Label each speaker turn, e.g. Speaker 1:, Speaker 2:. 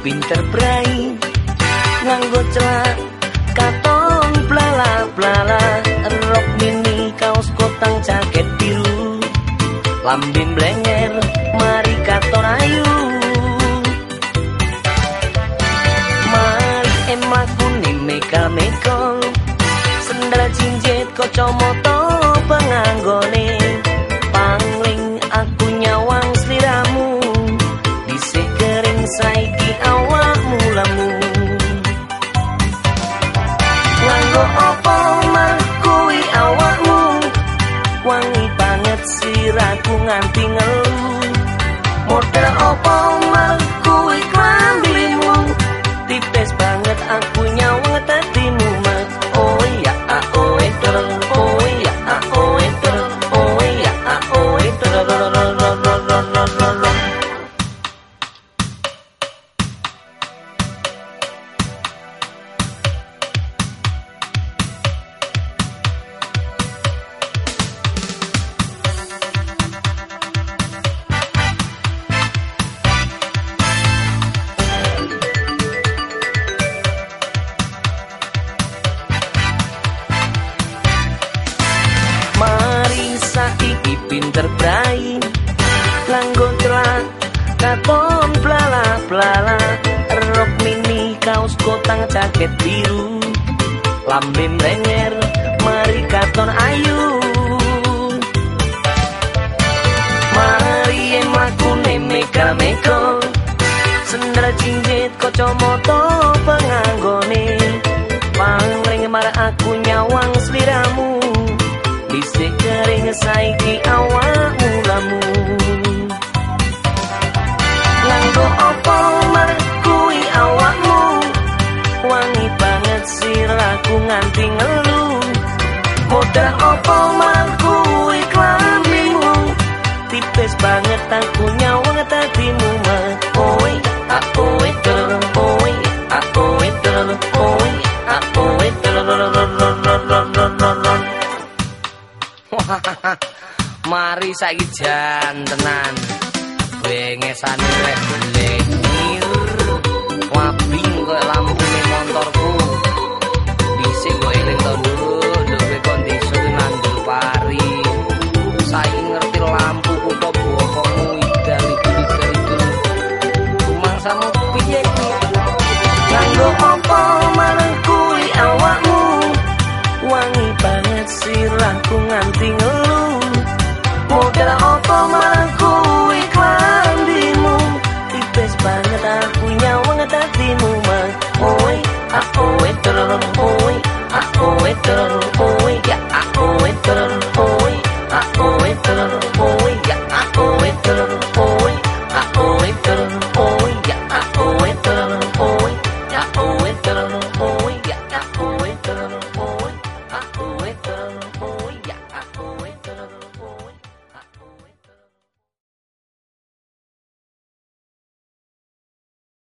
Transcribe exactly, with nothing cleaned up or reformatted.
Speaker 1: pinter brai nganggo celak katon blala-blala rok mini kaos kotang jaket biru lambin blenger mari katon ayu mari emakune mekal-mekal sendal jinjit kacamata penganggone pangling aku nyawang sliramu dhisik kering saiki awakmu lamu nganggo apa mah kuwi awakmu wangi banget siraku nganti ngelu model apa mah kuwi klambimu tipis banget aku nyawang tadimu mah oh ya ah oh itu oh ya ah oh itu oh ya ah oh itu pinter brai langgo celak katon blala-blala rok mini kaos kotang jaket biru lambe mlenger mari katon ayu mari emakune mekal-mekal sendal jinjit kacamata penganggone pangling marek aku nyawang sliramu dhisik kering saiki awakmu lamu nganggo apa mar kuwi awakmu wangi banget siraku nganti ngelu model apa mar kuwi klambimu tipis banget aku nyawang tadimu mah oi aku itu oi aku itu oi aku itu mari saiki jan tenan bengesane rek beling